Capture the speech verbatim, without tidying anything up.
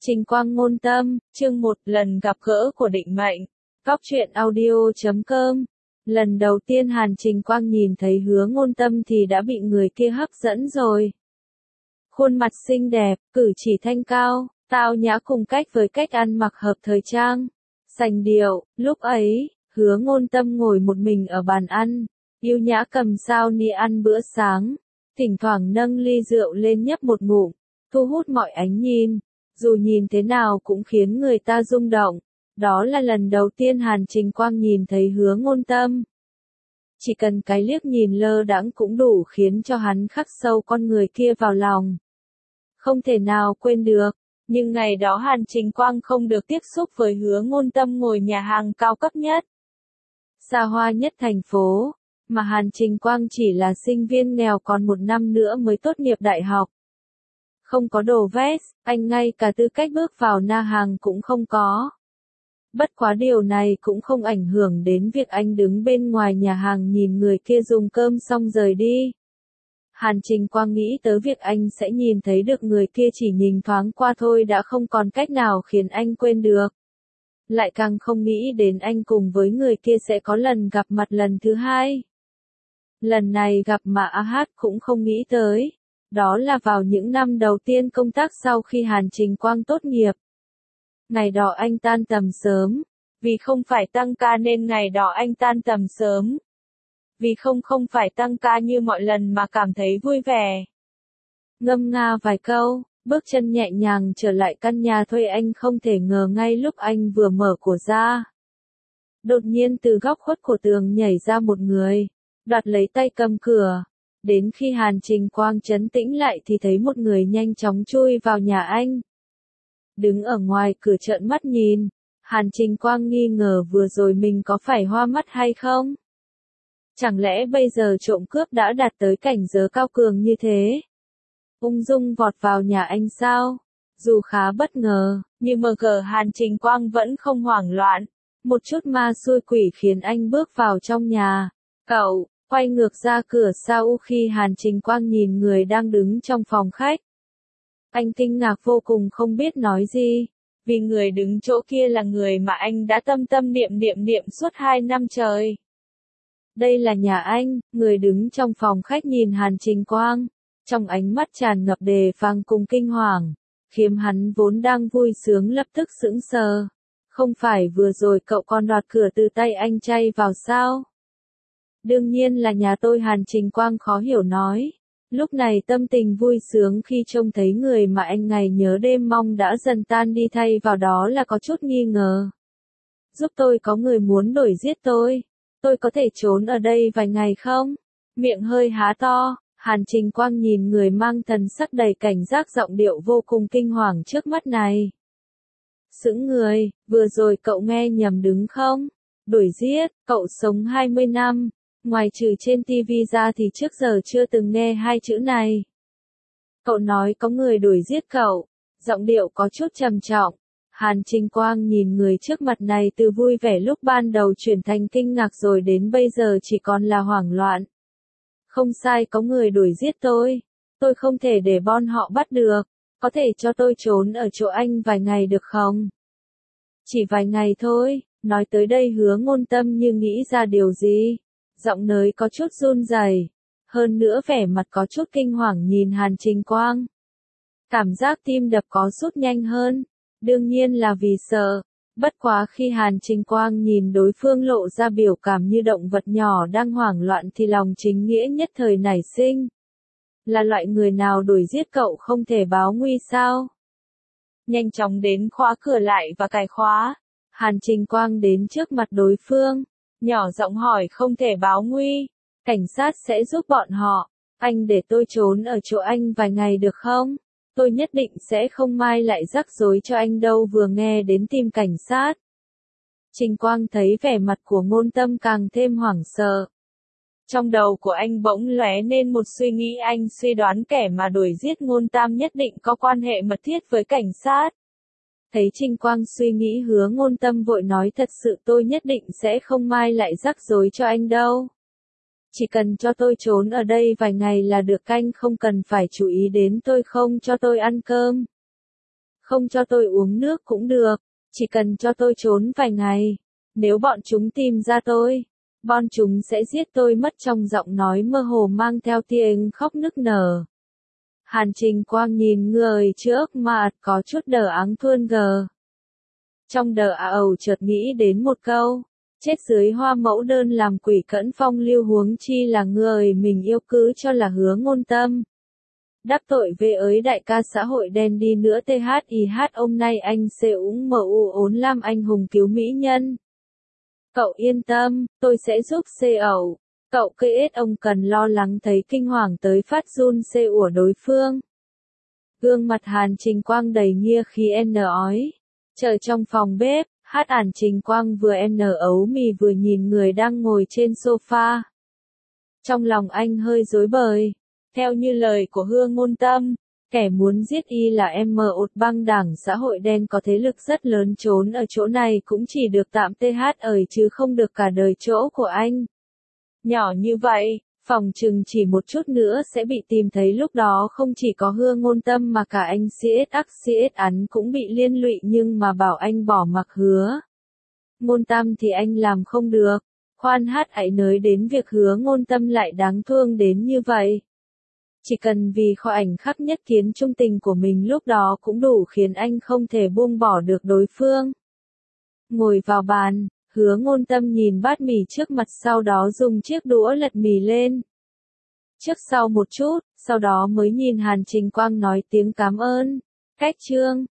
Trình Quang Ngôn Tâm, chương một, lần gặp gỡ của định mệnh. Góc truyện audio chấm com. Lần đầu tiên Hàn Trình Quang nhìn thấy Hứa Ngôn Tâm thì đã bị người kia hấp dẫn rồi. Khuôn mặt xinh đẹp, cử chỉ thanh cao, tao nhã cùng cách với cách ăn mặc hợp thời trang, sành điệu. Lúc ấy, Hứa Ngôn Tâm ngồi một mình ở bàn ăn, yêu nhã cầm sao ni ăn bữa sáng, thỉnh thoảng nâng ly rượu lên nhấp một ngụm, thu hút mọi ánh nhìn. Dù nhìn thế nào cũng khiến người ta rung động. Đó là lần đầu tiên Hàn Trình Quang nhìn thấy Hứa Ngôn Tâm. Chỉ cần cái liếc nhìn lơ đãng cũng đủ khiến cho hắn khắc sâu con người kia vào lòng. Không thể nào quên được. Nhưng ngày đó Hàn Trình Quang không được tiếp xúc với Hứa Ngôn Tâm ngồi nhà hàng cao cấp nhất, xa hoa nhất thành phố, mà Hàn Trình Quang chỉ là sinh viên nghèo còn một năm nữa mới tốt nghiệp đại học. Không có đồ vest, anh ngay cả tư cách bước vào na hàng cũng không có. Bất quá điều này cũng không ảnh hưởng đến việc anh đứng bên ngoài nhà hàng nhìn người kia dùng cơm xong rời đi. Hàn Trình Quang nghĩ tới việc anh sẽ nhìn thấy được người kia chỉ nhìn thoáng qua thôi đã không còn cách nào khiến anh quên được. Lại càng không nghĩ đến anh cùng với người kia sẽ có lần gặp mặt lần thứ hai. Lần này gặp mà a hát cũng không nghĩ tới. Đó là vào những năm đầu tiên công tác sau khi Hàn Trình Quang tốt nghiệp. Ngày đó anh tan tầm sớm. Vì không phải tăng ca nên ngày đó anh tan tầm sớm. Vì không không phải tăng ca như mọi lần mà cảm thấy vui vẻ. Ngâm nga vài câu, bước chân nhẹ nhàng trở lại căn nhà thuê anh không thể ngờ ngay lúc anh vừa mở cửa ra. Đột nhiên từ góc khuất của tường nhảy ra một người, đoạt lấy tay cầm cửa. Đến khi Hàn Trình Quang trấn tĩnh lại thì thấy một người nhanh chóng chui vào nhà anh. Đứng ở ngoài cửa trợn mắt nhìn, Hàn Trình Quang nghi ngờ vừa rồi mình có phải hoa mắt hay không? Chẳng lẽ bây giờ trộm cướp đã đạt tới cảnh giới cao cường như thế? Ung dung vọt vào nhà anh sao? Dù khá bất ngờ, nhưng mờ cờ Hàn Trình Quang vẫn không hoảng loạn. Một chút ma xui quỷ khiến anh bước vào trong nhà. Cậu quay ngược ra cửa sau khi Hàn Trình Quang nhìn người đang đứng trong phòng khách. Anh kinh ngạc vô cùng không biết nói gì, vì người đứng chỗ kia là người mà anh đã tâm tâm niệm niệm niệm suốt hai năm trời. Đây là nhà anh, người đứng trong phòng khách nhìn Hàn Trình Quang, trong ánh mắt tràn ngập đề phòng cùng kinh hoàng, khiến hắn vốn đang vui sướng lập tức sững sờ. Không phải vừa rồi cậu còn đoạt cửa từ tay anh chay vào sao? Đương nhiên là nhà tôi, Hàn Trình Quang khó hiểu nói. Lúc này tâm tình vui sướng khi trông thấy người mà anh ngày nhớ đêm mong đã dần tan đi thay vào đó là có chút nghi ngờ. Giúp tôi, có người muốn đuổi giết tôi. Tôi có thể trốn ở đây vài ngày không? Miệng hơi há to, Hàn Trình Quang nhìn người mang thần sắc đầy cảnh giác giọng điệu vô cùng kinh hoàng trước mắt này. Sững người, vừa rồi cậu nghe nhầm đúng không? Đuổi giết, cậu sống hai mươi năm. Ngoài trừ trên ti vi ra thì trước giờ chưa từng nghe hai chữ này. Cậu nói có người đuổi giết cậu, giọng điệu có chút trầm trọng. Hàn Trình Quang nhìn người trước mặt này từ vui vẻ lúc ban đầu chuyển thành kinh ngạc rồi đến bây giờ chỉ còn là hoảng loạn. Không sai, có người đuổi giết tôi. Tôi không thể để bọn họ bắt được. Có thể cho tôi trốn ở chỗ anh vài ngày được không? Chỉ vài ngày thôi. Nói tới đây Hứa Ngôn Tâm như nghĩ ra điều gì. Giọng nói có chút run rẩy, hơn nữa vẻ mặt có chút kinh hoàng nhìn Hàn Trình Quang. Cảm giác tim đập có sút nhanh hơn, đương nhiên là vì sợ. Bất quá khi Hàn Trình Quang nhìn đối phương lộ ra biểu cảm như động vật nhỏ đang hoảng loạn thì lòng chính nghĩa nhất thời nảy sinh. Là loại người nào đuổi giết cậu không thể báo nguy sao? Nhanh chóng đến khóa cửa lại và cài khóa. Hàn Trình Quang đến trước mặt đối phương, nhỏ giọng hỏi, không thể báo nguy, cảnh sát sẽ giúp bọn họ. Anh để tôi trốn ở chỗ anh vài ngày được không? Tôi nhất định sẽ không mai lại rắc rối cho anh đâu. Vừa nghe đến tìm cảnh sát, Trình Quang thấy vẻ mặt của Ngôn Tâm càng thêm hoảng sợ. Trong đầu của anh bỗng lóe nên một suy nghĩ, anh suy đoán kẻ mà đuổi giết Ngôn Tam nhất định có quan hệ mật thiết với cảnh sát. Thấy Trình Quang suy nghĩ, Hứa Ngôn Tâm vội nói, thật sự tôi nhất định sẽ không mai lại rắc rối cho anh đâu. Chỉ cần cho tôi trốn ở đây vài ngày là được, anh không cần phải chú ý đến tôi không cho tôi ăn cơm. không cho tôi uống nước cũng được, chỉ cần cho tôi trốn vài ngày. Nếu bọn chúng tìm ra tôi, bọn chúng sẽ giết tôi mất, trong giọng nói mơ hồ mang theo tiếng khóc nức nở. Hàn Trình Quang nhìn người trước mặt có chút đờ áng thuôn gờ. Trong đờ ẩu chợt nghĩ đến một câu, chết dưới hoa mẫu đơn làm quỷ cẫn phong lưu, huống chi là người mình yêu cứ cho là Hứa Ngôn Tâm. Đáp tội về ới đại ca xã hội đen đi nữa thih hôm nay anh sẽ úng mu ốn làm anh hùng cứu mỹ nhân. Cậu yên tâm, tôi sẽ giúp xê ẩu. Cậu cây ết ông cần lo lắng, thấy kinh hoàng tới phát run xê ủa đối phương. Gương mặt Hàn Trình Quang đầy nghia khi n ói. Chờ trong phòng bếp, hát Hàn Trình Quang vừa n ấu mì vừa nhìn người đang ngồi trên sofa. Trong lòng anh hơi rối bời. Theo như lời của Hứa Ngôn Tâm, kẻ muốn giết y là em một băng đảng xã hội đen có thế lực rất lớn, trốn ở chỗ này cũng chỉ được tạm th ời chứ không được cả đời chỗ của anh. Nhỏ như vậy, phòng chừng chỉ một chút nữa sẽ bị tìm thấy, lúc đó không chỉ có Hứa Ngôn Tâm mà cả anh xê ét ắc xê ét án cũng bị liên lụy, nhưng mà bảo anh bỏ mặc Hứa Ngôn Tâm thì anh làm không được. Khoan hát hãy nói đến việc Hứa Ngôn Tâm lại đáng thương đến như vậy. Chỉ cần vì khoảnh ảnh khắc nhất kiến trung tình của mình lúc đó cũng đủ khiến anh không thể buông bỏ được đối phương. Ngồi vào bàn, Hứa Ngôn Tâm nhìn bát mì trước mặt, sau đó dùng chiếc đũa lật mì lên. Trước sau một chút, sau đó mới nhìn Hàn Trình Quang nói tiếng cảm ơn. Cách chương